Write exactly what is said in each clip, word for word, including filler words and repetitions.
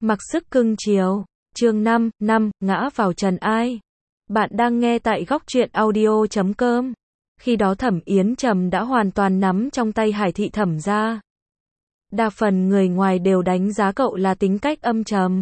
Mặc sức cưng chiều. Chương năm, năm, ngã vào trần ai. Bạn đang nghe tại góc truyện audio chấm com. Khi đó Thẩm Yến Trầm đã hoàn toàn nắm trong tay Hải Thị Thẩm gia. Đa phần người ngoài đều đánh giá cậu là tính cách âm trầm,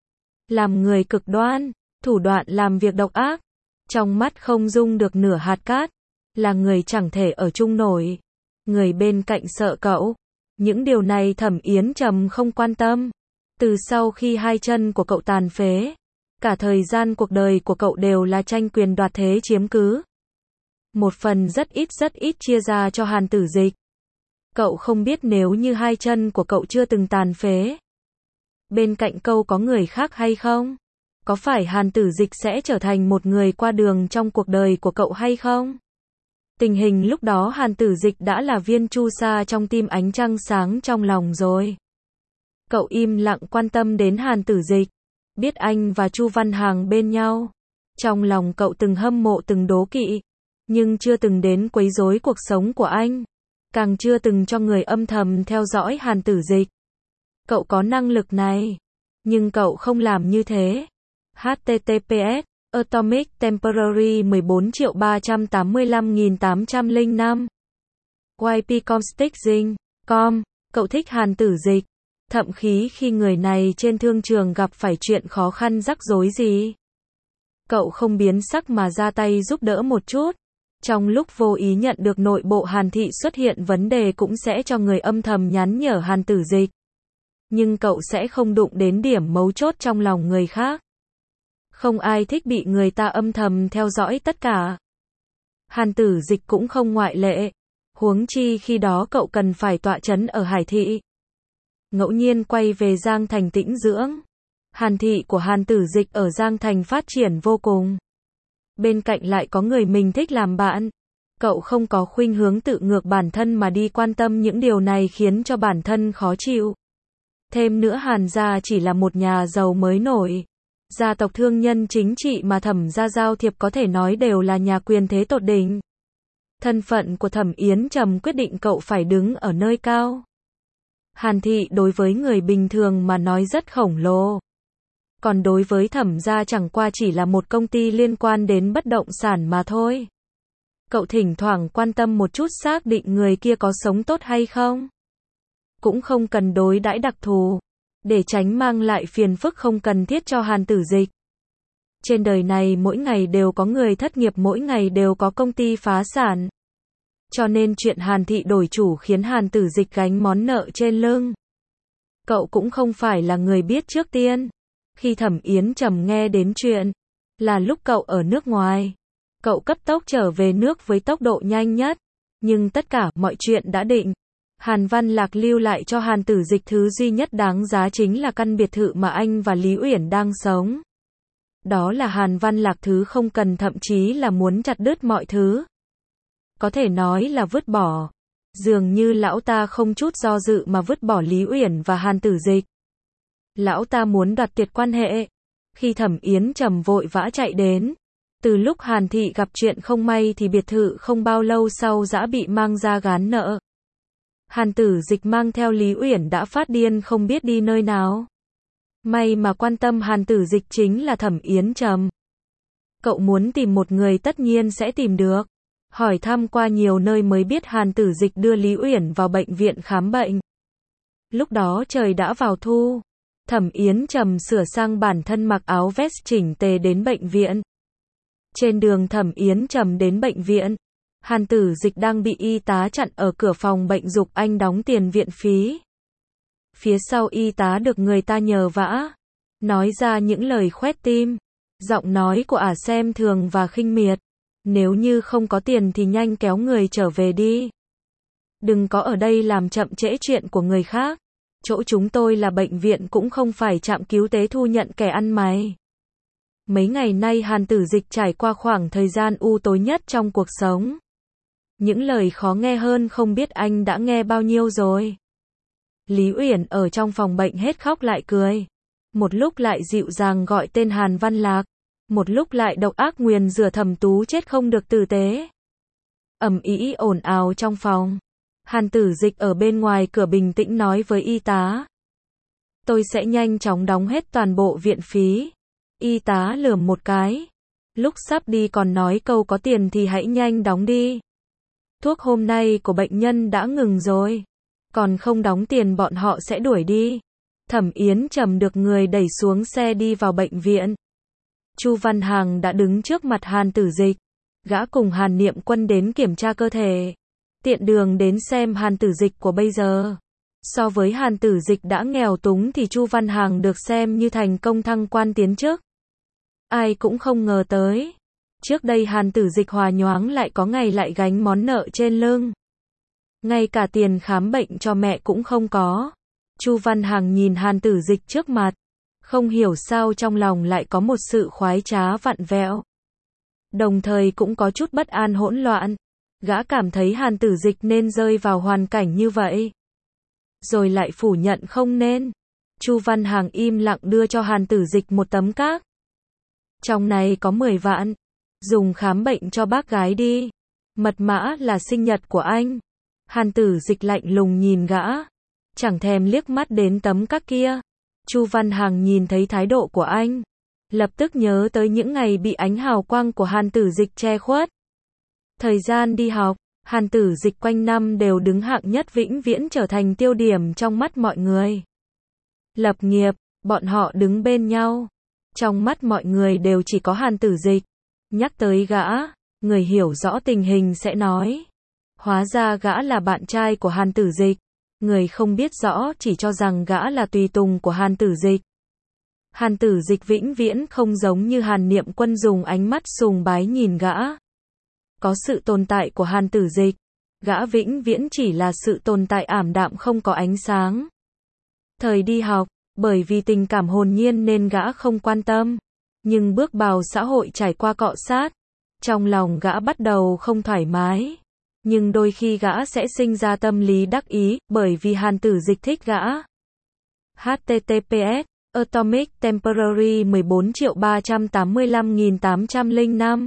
làm người cực đoan, thủ đoạn làm việc độc ác, trong mắt không dung được nửa hạt cát, là người chẳng thể ở chung nổi. Người bên cạnh sợ cậu. Những điều này Thẩm Yến Trầm không quan tâm. Từ sau khi hai chân của cậu tàn phế, cả thời gian cuộc đời của cậu đều là tranh quyền đoạt thế chiếm cứ. Một phần rất ít rất ít chia ra cho Hàn Tử Dịch. Cậu không biết nếu như hai chân của cậu chưa từng tàn phế, bên cạnh cậu có người khác hay không? Có phải Hàn Tử Dịch sẽ trở thành một người qua đường trong cuộc đời của cậu hay không? Tình hình lúc đó Hàn Tử Dịch đã là viên chu sa trong tim ánh trăng sáng trong lòng rồi. Cậu im lặng quan tâm đến Hàn Tử Dịch, biết anh và Chu Văn Hàng bên nhau. Trong lòng cậu từng hâm mộ từng đố kỵ, nhưng chưa từng đến quấy rối cuộc sống của anh. Càng chưa từng cho người âm thầm theo dõi Hàn Tử Dịch. Cậu có năng lực này, nhưng cậu không làm như thế. H T T P S Atomic Temporary mười bốn triệu ba trăm tám mươi lăm nghìn tám trăm lẻ năm Y P Comstick com. Cậu thích Hàn Tử Dịch, thậm chí khi người này trên thương trường gặp phải chuyện khó khăn rắc rối gì, cậu không biến sắc mà ra tay giúp đỡ một chút. Trong lúc vô ý nhận được nội bộ Hàn Thị xuất hiện vấn đề cũng sẽ cho người âm thầm nhắn nhở Hàn Tử Dịch. Nhưng cậu sẽ không đụng đến điểm mấu chốt trong lòng người khác. Không ai thích bị người ta âm thầm theo dõi tất cả. Hàn Tử Dịch cũng không ngoại lệ. Huống chi khi đó cậu cần phải tọa trấn ở Hải Thị. Ngẫu nhiên quay về Giang Thành tĩnh dưỡng. Hàn Thị của Hàn Tử Dịch ở Giang Thành phát triển vô cùng. Bên cạnh lại có người mình thích làm bạn. Cậu không có khuynh hướng tự ngược bản thân mà đi quan tâm những điều này khiến cho bản thân khó chịu. Thêm nữa Hàn gia chỉ là một nhà giàu mới nổi. Gia tộc thương nhân chính trị mà Thẩm gia giao thiệp có thể nói đều là nhà quyền thế tột đỉnh. Thân phận của Thẩm Yến Trầm quyết định cậu phải đứng ở nơi cao. Hàn Thị đối với người bình thường mà nói rất khổng lồ. Còn đối với Thẩm gia chẳng qua chỉ là một công ty liên quan đến bất động sản mà thôi. Cậu thỉnh thoảng quan tâm một chút xác định người kia có sống tốt hay không. Cũng không cần đối đãi đặc thù, để tránh mang lại phiền phức không cần thiết cho Hàn Tử Dịch. Trên đời này mỗi ngày đều có người thất nghiệp, mỗi ngày đều có công ty phá sản. Cho nên chuyện Hàn Thị đổi chủ khiến Hàn Tử Dịch gánh món nợ trên lưng. Cậu cũng không phải là người biết trước tiên. Khi Thẩm Yến Trầm nghe đến chuyện, là lúc cậu ở nước ngoài. Cậu cấp tốc trở về nước với tốc độ nhanh nhất. Nhưng tất cả mọi chuyện đã định. Hàn Văn Lạc lưu lại cho Hàn Tử Dịch thứ duy nhất đáng giá chính là căn biệt thự mà anh và Lý Uyển đang sống. Đó là Hàn Văn Lạc thứ không cần, thậm chí là muốn chặt đứt mọi thứ. Có thể nói là vứt bỏ. Dường như lão ta không chút do dự mà vứt bỏ Lý Uyển và Hàn Tử Dịch. Lão ta muốn đoạt tuyệt quan hệ. Khi Thẩm Yến Trầm vội vã chạy đến, từ lúc Hàn Thị gặp chuyện không may thì biệt thự không bao lâu sau đã bị mang ra gán nợ. Hàn Tử Dịch mang theo Lý Uyển đã phát điên không biết đi nơi nào. May mà quan tâm Hàn Tử Dịch chính là Thẩm Yến Trầm. Cậu muốn tìm một người tất nhiên sẽ tìm được. Hỏi thăm qua nhiều nơi mới biết Hàn Tử Dịch đưa Lý Uyển vào bệnh viện khám bệnh. Lúc đó trời đã vào thu. Thẩm Yến Trầm sửa sang bản thân, mặc áo vest chỉnh tề đến bệnh viện. Trên đường Thẩm Yến Trầm đến bệnh viện, Hàn Tử Dịch đang bị y tá chặn ở cửa phòng bệnh giục anh đóng tiền viện phí. Phía sau y tá được người ta nhờ vả, nói ra những lời khoét tim. Giọng nói của ả xem thường và khinh miệt. Nếu như không có tiền thì nhanh kéo người trở về đi. Đừng có ở đây làm chậm trễ chuyện của người khác. Chỗ chúng tôi là bệnh viện cũng không phải trạm cứu tế thu nhận kẻ ăn mày. Mấy ngày nay Hàn Tử Dịch trải qua khoảng thời gian u tối nhất trong cuộc sống. Những lời khó nghe hơn không biết anh đã nghe bao nhiêu rồi. Lý Uyển ở trong phòng bệnh hết khóc lại cười. Một lúc lại dịu dàng gọi tên Hàn Văn Lạc. Một lúc lại độc ác nguyền rủa Thẩm Tú chết không được tử tế. Ầm ĩ ồn ào trong phòng. Hàn Tử Dịch ở bên ngoài cửa bình tĩnh nói với y tá. Tôi sẽ nhanh chóng đóng hết toàn bộ viện phí. Y tá lườm một cái. Lúc sắp đi còn nói câu có tiền thì hãy nhanh đóng đi. Thuốc hôm nay của bệnh nhân đã ngừng rồi. Còn không đóng tiền bọn họ sẽ đuổi đi. Thẩm Yến Trầm được người đẩy xuống xe đi vào bệnh viện. Chu Văn Hằng đã đứng trước mặt Hàn Tử Dịch. Gã cùng Hàn Niệm Quân đến kiểm tra cơ thể. Tiện đường đến xem Hàn Tử Dịch của bây giờ. So với Hàn Tử Dịch đã nghèo túng thì Chu Văn Hằng được xem như thành công thăng quan tiến chức. Ai cũng không ngờ tới. Trước đây Hàn Tử Dịch hòa nhoáng lại có ngày lại gánh món nợ trên lưng. Ngay cả tiền khám bệnh cho mẹ cũng không có. Chu Văn Hằng nhìn Hàn Tử Dịch trước mặt. Không hiểu sao trong lòng lại có một sự khoái trá vặn vẹo. Đồng thời cũng có chút bất an hỗn loạn. Gã cảm thấy Hàn Tử Dịch nên rơi vào hoàn cảnh như vậy. Rồi lại phủ nhận không nên. Chu Văn Hằng im lặng đưa cho Hàn Tử Dịch một tấm cát. Trong này có mười vạn. Dùng khám bệnh cho bác gái đi. Mật mã là sinh nhật của anh. Hàn Tử Dịch lạnh lùng nhìn gã. Chẳng thèm liếc mắt đến tấm cát kia. Chu Văn Hằng nhìn thấy thái độ của anh. Lập tức nhớ tới những ngày bị ánh hào quang của Hàn Tử Dịch che khuất. Thời gian đi học, Hàn Tử Dịch quanh năm đều đứng hạng nhất vĩnh viễn trở thành tiêu điểm trong mắt mọi người. Lập nghiệp, bọn họ đứng bên nhau. Trong mắt mọi người đều chỉ có Hàn Tử Dịch. Nhắc tới gã, người hiểu rõ tình hình sẽ nói. Hóa ra gã là bạn trai của Hàn Tử Dịch. Người không biết rõ chỉ cho rằng gã là tùy tùng của Hàn Tử Dịch. Hàn Tử Dịch vĩnh viễn không giống như Hàn Niệm Quân dùng ánh mắt sùng bái nhìn gã. Có sự tồn tại của Hàn Tử Dịch, gã vĩnh viễn chỉ là sự tồn tại ảm đạm không có ánh sáng. Thời đi học, bởi vì tình cảm hồn nhiên nên gã không quan tâm. Nhưng bước vào xã hội trải qua cọ sát, trong lòng gã bắt đầu không thoải mái. Nhưng đôi khi gã sẽ sinh ra tâm lý đắc ý, bởi vì Hàn Tử Dịch thích gã. H T T P S Atomic Temporary mười bốn triệu ba trăm tám mươi lăm nghìn tám trăm lẻ năm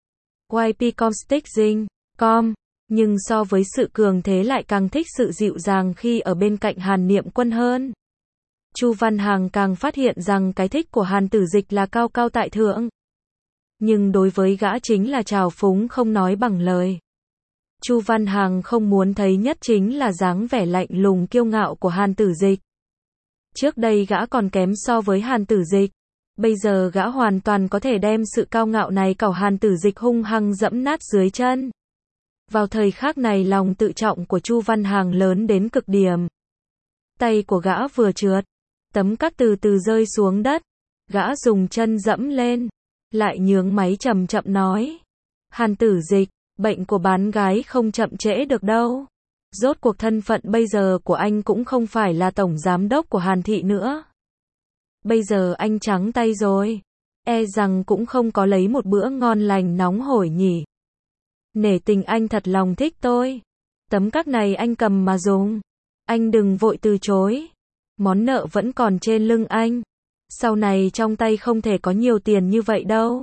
Y P Comstick Ding com. Nhưng so với sự cường thế lại càng thích sự dịu dàng khi ở bên cạnh Hàn Niệm Quân hơn. Chu Văn Hằng càng phát hiện rằng cái thích của Hàn Tử Dịch là cao cao tại thượng. Nhưng đối với gã chính là trào phúng không nói bằng lời. Chu Văn Hằng không muốn thấy nhất chính là dáng vẻ lạnh lùng kiêu ngạo của Hàn Tử Dịch. Trước đây gã còn kém so với Hàn Tử Dịch. Bây giờ gã hoàn toàn có thể đem sự cao ngạo này cẩu Hàn Tử Dịch hung hăng dẫm nát dưới chân. Vào thời khắc này lòng tự trọng của Chu Văn Hằng lớn đến cực điểm. Tay của gã vừa trượt, tấm cát từ từ rơi xuống đất. Gã dùng chân dẫm lên, lại nhướng máy chậm chậm nói. Hàn Tử Dịch, bệnh của bán gái không chậm trễ được đâu. Rốt cuộc thân phận bây giờ của anh cũng không phải là tổng giám đốc của Hàn Thị nữa. Bây giờ anh trắng tay rồi. E rằng cũng không có lấy một bữa ngon lành nóng hổi nhỉ. Nể tình anh thật lòng thích tôi. Tấm cát này anh cầm mà dùng. Anh đừng vội từ chối. Món nợ vẫn còn trên lưng anh. Sau này trong tay không thể có nhiều tiền như vậy đâu.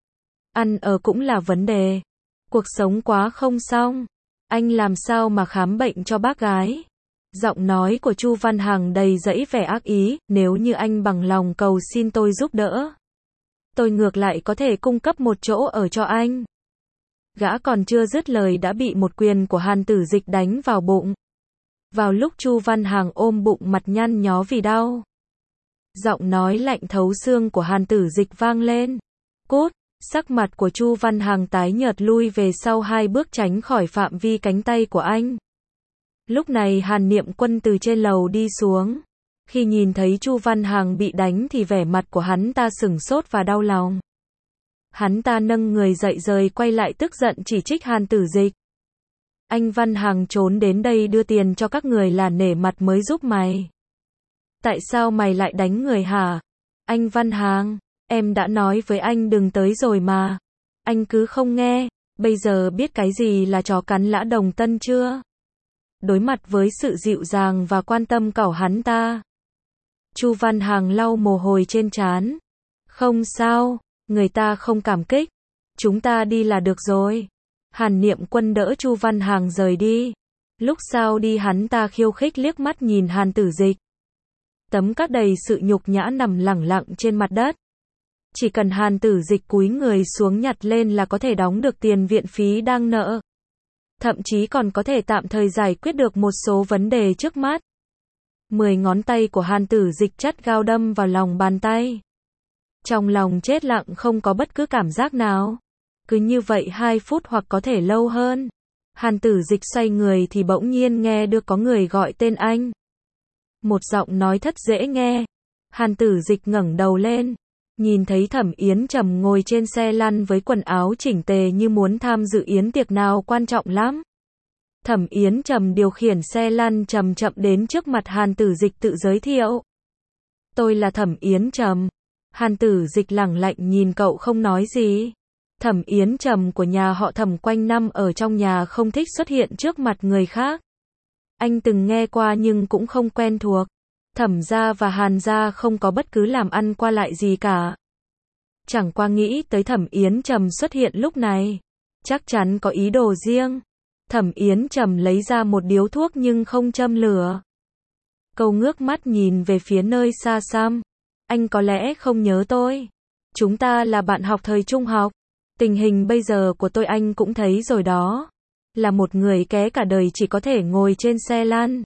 Ăn ở cũng là vấn đề. Cuộc sống quá không xong. Anh làm sao mà khám bệnh cho bác gái? Giọng nói của Chu Văn Hằng đầy dẫy vẻ ác ý, nếu như anh bằng lòng cầu xin tôi giúp đỡ. Tôi ngược lại có thể cung cấp một chỗ ở cho anh. Gã còn chưa dứt lời đã bị một quyền của Hàn Tử Dịch đánh vào bụng. Vào lúc Chu Văn Hằng ôm bụng mặt nhăn nhó vì đau. Giọng nói lạnh thấu xương của Hàn Tử Dịch vang lên. Cút! Sắc mặt của Chu Văn Hằng tái nhợt lui về sau hai bước tránh khỏi phạm vi cánh tay của anh. Lúc này Hàn Niệm Quân từ trên lầu đi xuống. Khi nhìn thấy Chu Văn Hằng bị đánh thì vẻ mặt của hắn ta sửng sốt và đau lòng. Hắn ta nâng người dậy rời quay lại tức giận chỉ trích Hàn Tử Dịch. Anh Văn Hằng trốn đến đây đưa tiền cho các người là nể mặt mới giúp mày. Tại sao mày lại đánh người hả? Anh Văn Hằng, em đã nói với anh đừng tới rồi mà. Anh cứ không nghe, bây giờ biết cái gì là chó cắn lã đồng tân chưa? Đối mặt với sự dịu dàng và quan tâm cẩu hắn ta. Chu Văn Hằng lau mồ hôi trên trán. Không sao, người ta không cảm kích. Chúng ta đi là được rồi. Hàn Niệm Quân đỡ Chu Văn Hằng rời đi. Lúc sau đi hắn ta khiêu khích liếc mắt nhìn Hàn Tử Dịch. Tấm cát đầy sự nhục nhã nằm lẳng lặng trên mặt đất. Chỉ cần Hàn Tử Dịch cúi người xuống nhặt lên là có thể đóng được tiền viện phí đang nợ. Thậm chí còn có thể tạm thời giải quyết được một số vấn đề trước mắt. Mười ngón tay của Hàn Tử Dịch chắt gao đâm vào lòng bàn tay. Trong lòng chết lặng không có bất cứ cảm giác nào. Cứ như vậy hai phút hoặc có thể lâu hơn. Hàn Tử Dịch xoay người thì bỗng nhiên nghe được có người gọi tên anh. Một giọng nói thất dễ nghe. Hàn Tử Dịch ngẩng đầu lên. Nhìn thấy Thẩm Yến Trầm ngồi trên xe lăn với quần áo chỉnh tề như muốn tham dự yến tiệc nào quan trọng lắm. Thẩm Yến Trầm điều khiển xe lăn chậm chậm đến trước mặt Hàn Tử Dịch tự giới thiệu. Tôi là Thẩm Yến Trầm. Hàn Tử Dịch lẳng lạnh nhìn cậu không nói gì. Thẩm Yến Trầm của nhà họ Thẩm quanh năm ở trong nhà không thích xuất hiện trước mặt người khác. Anh từng nghe qua nhưng cũng không quen thuộc. Thẩm gia và Hàn gia không có bất cứ làm ăn qua lại gì cả. Chẳng qua nghĩ tới Thẩm Yến Trầm xuất hiện lúc này. Chắc chắn có ý đồ riêng. Thẩm Yến Trầm lấy ra một điếu thuốc nhưng không châm lửa. Cậu ngước mắt nhìn về phía nơi xa xăm. Anh có lẽ không nhớ tôi. Chúng ta là bạn học thời trung học. Tình hình bây giờ của tôi anh cũng thấy rồi đó. Là một người ké cả đời chỉ có thể ngồi trên xe lăn.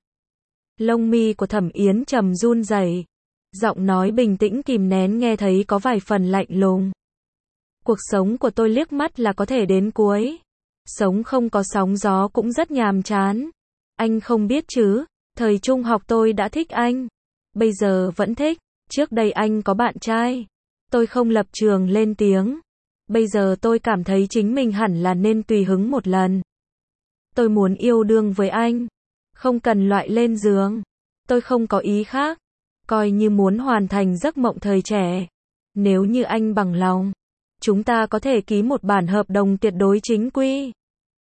Lông mi của Thẩm Yến Trầm run rẩy. Giọng nói bình tĩnh kìm nén nghe thấy có vài phần lạnh lùng. Cuộc sống của tôi liếc mắt là có thể đến cuối. Sống không có sóng gió cũng rất nhàm chán. Anh không biết chứ, thời trung học tôi đã thích anh. Bây giờ vẫn thích. Trước đây anh có bạn trai. Tôi không lập trường lên tiếng. Bây giờ tôi cảm thấy chính mình hẳn là nên tùy hứng một lần. Tôi muốn yêu đương với anh. Không cần loại lên giường. Tôi không có ý khác. Coi như muốn hoàn thành giấc mộng thời trẻ. Nếu như anh bằng lòng, chúng ta có thể ký một bản hợp đồng tuyệt đối chính quy.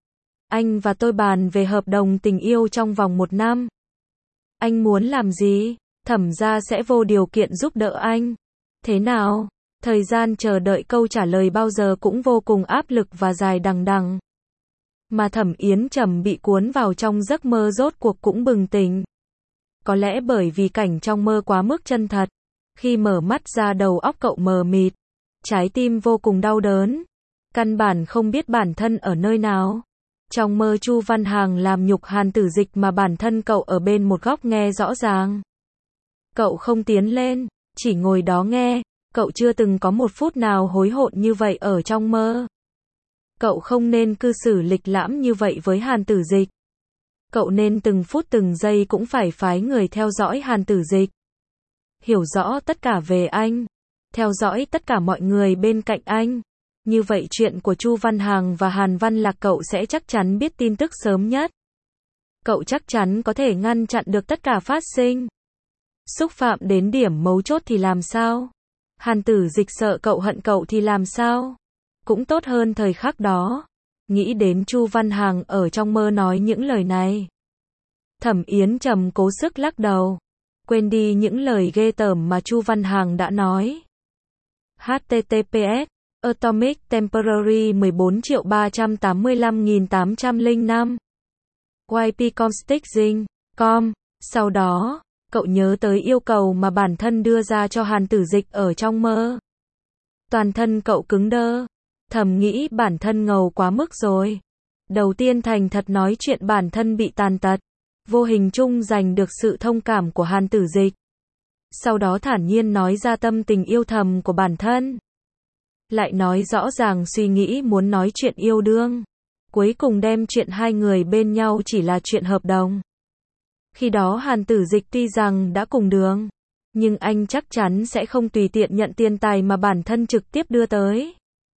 Anh và tôi bàn về hợp đồng tình yêu trong vòng một năm. Anh muốn làm gì? Thẩm gia sẽ vô điều kiện giúp đỡ anh. Thế nào? Thời gian chờ đợi câu trả lời bao giờ cũng vô cùng áp lực và dài đằng đằng. Mà Thẩm Yến Trầm bị cuốn vào trong giấc mơ rốt cuộc cũng bừng tỉnh. Có lẽ bởi vì cảnh trong mơ quá mức chân thật. Khi mở mắt ra đầu óc cậu mờ mịt. Trái tim vô cùng đau đớn. Căn bản không biết bản thân ở nơi nào. Trong mơ Chu Văn Hàng làm nhục Hàn Tử Dịch mà bản thân cậu ở bên một góc nghe rõ ràng. Cậu không tiến lên, chỉ ngồi đó nghe. Cậu chưa từng có một phút nào hối hận như vậy ở trong mơ. Cậu không nên cư xử lịch lãm như vậy với Hàn Tử Dịch. Cậu nên từng phút từng giây cũng phải phái người theo dõi Hàn Tử Dịch. Hiểu rõ tất cả về anh. Theo dõi tất cả mọi người bên cạnh anh. Như vậy chuyện của Chu Văn Hàng và Hàn Văn Lạc cậu sẽ chắc chắn biết tin tức sớm nhất. Cậu chắc chắn có thể ngăn chặn được tất cả phát sinh. Xúc phạm đến điểm mấu chốt thì làm sao? Hàn Tử Dịch sợ cậu hận cậu thì làm sao? Cũng tốt hơn thời khắc đó. Nghĩ đến Chu Văn Hàng ở trong mơ nói những lời này. Thẩm Yến Trầm cố sức lắc đầu. Quên đi những lời ghê tởm mà Chu Văn Hàng đã nói. H T T P S Atomic Temporary mười bốn triệu ba trăm tám mươi lăm nghìn tám trăm lẻ năm Y P Comsticking com. Sau đó, cậu nhớ tới yêu cầu mà bản thân đưa ra cho Hàn Tử Dịch ở trong mơ. Toàn thân cậu cứng đơ. Thầm nghĩ bản thân ngầu quá mức rồi. Đầu tiên thành thật nói chuyện bản thân bị tàn tật. Vô hình chung giành được sự thông cảm của Hàn Tử Dịch. Sau đó thản nhiên nói ra tâm tình yêu thầm của bản thân. Lại nói rõ ràng suy nghĩ muốn nói chuyện yêu đương. Cuối cùng đem chuyện hai người bên nhau chỉ là chuyện hợp đồng. Khi đó Hàn Tử Dịch tuy rằng đã cùng đường, nhưng anh chắc chắn sẽ không tùy tiện nhận tiền tài mà bản thân trực tiếp đưa tới.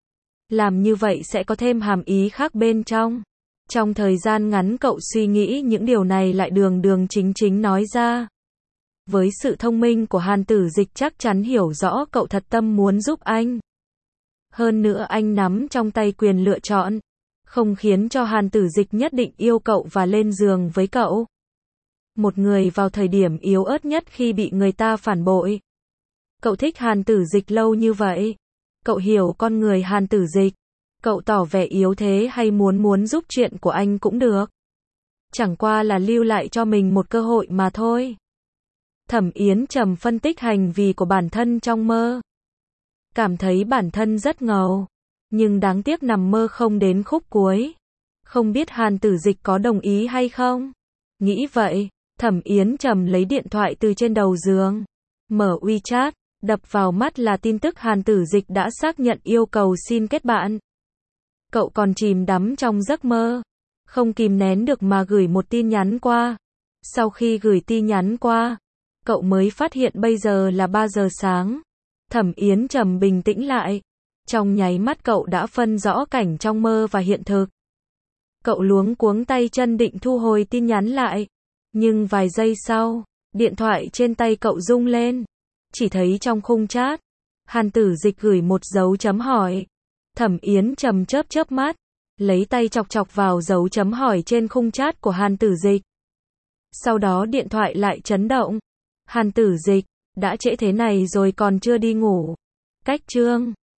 Làm như vậy sẽ có thêm hàm ý khác bên trong. Trong thời gian ngắn cậu suy nghĩ những điều này lại đường đường chính chính nói ra. Với sự thông minh của Hàn Tử Dịch chắc chắn hiểu rõ cậu thật tâm muốn giúp anh. Hơn nữa anh nắm trong tay quyền lựa chọn. Không khiến cho Hàn Tử Dịch nhất định yêu cậu và lên giường với cậu. Một người vào thời điểm yếu ớt nhất khi bị người ta phản bội. Cậu thích Hàn Tử Dịch lâu như vậy. Cậu hiểu con người Hàn Tử Dịch. Cậu tỏ vẻ yếu thế hay muốn muốn giúp chuyện của anh cũng được. Chẳng qua là lưu lại cho mình một cơ hội mà thôi. Thẩm Yến Trầm phân tích hành vi của bản thân trong mơ. Cảm thấy bản thân rất ngầu, nhưng đáng tiếc nằm mơ không đến khúc cuối. Không biết Hàn Tử Dịch có đồng ý hay không? Nghĩ vậy, Thẩm Yến Trầm lấy điện thoại từ trên đầu giường, mở WeChat, đập vào mắt là tin tức Hàn Tử Dịch đã xác nhận yêu cầu xin kết bạn. Cậu còn chìm đắm trong giấc mơ, không kìm nén được mà gửi một tin nhắn qua. Sau khi gửi tin nhắn qua, cậu mới phát hiện bây giờ là ba giờ sáng. Thẩm Yến Trầm bình tĩnh lại. Trong nháy mắt cậu đã phân rõ cảnh trong mơ và hiện thực. Cậu luống cuống tay chân định thu hồi tin nhắn lại. Nhưng vài giây sau, điện thoại trên tay cậu rung lên. Chỉ thấy trong khung chat, Hàn Tử Dịch gửi một dấu chấm hỏi. Thẩm Yến Trầm chớp chớp mắt, lấy tay chọc chọc vào dấu chấm hỏi trên khung chat của Hàn Tử Dịch. Sau đó điện thoại lại chấn động. Hàn Tử Dịch, đã trễ thế này rồi còn chưa đi ngủ. Cách chương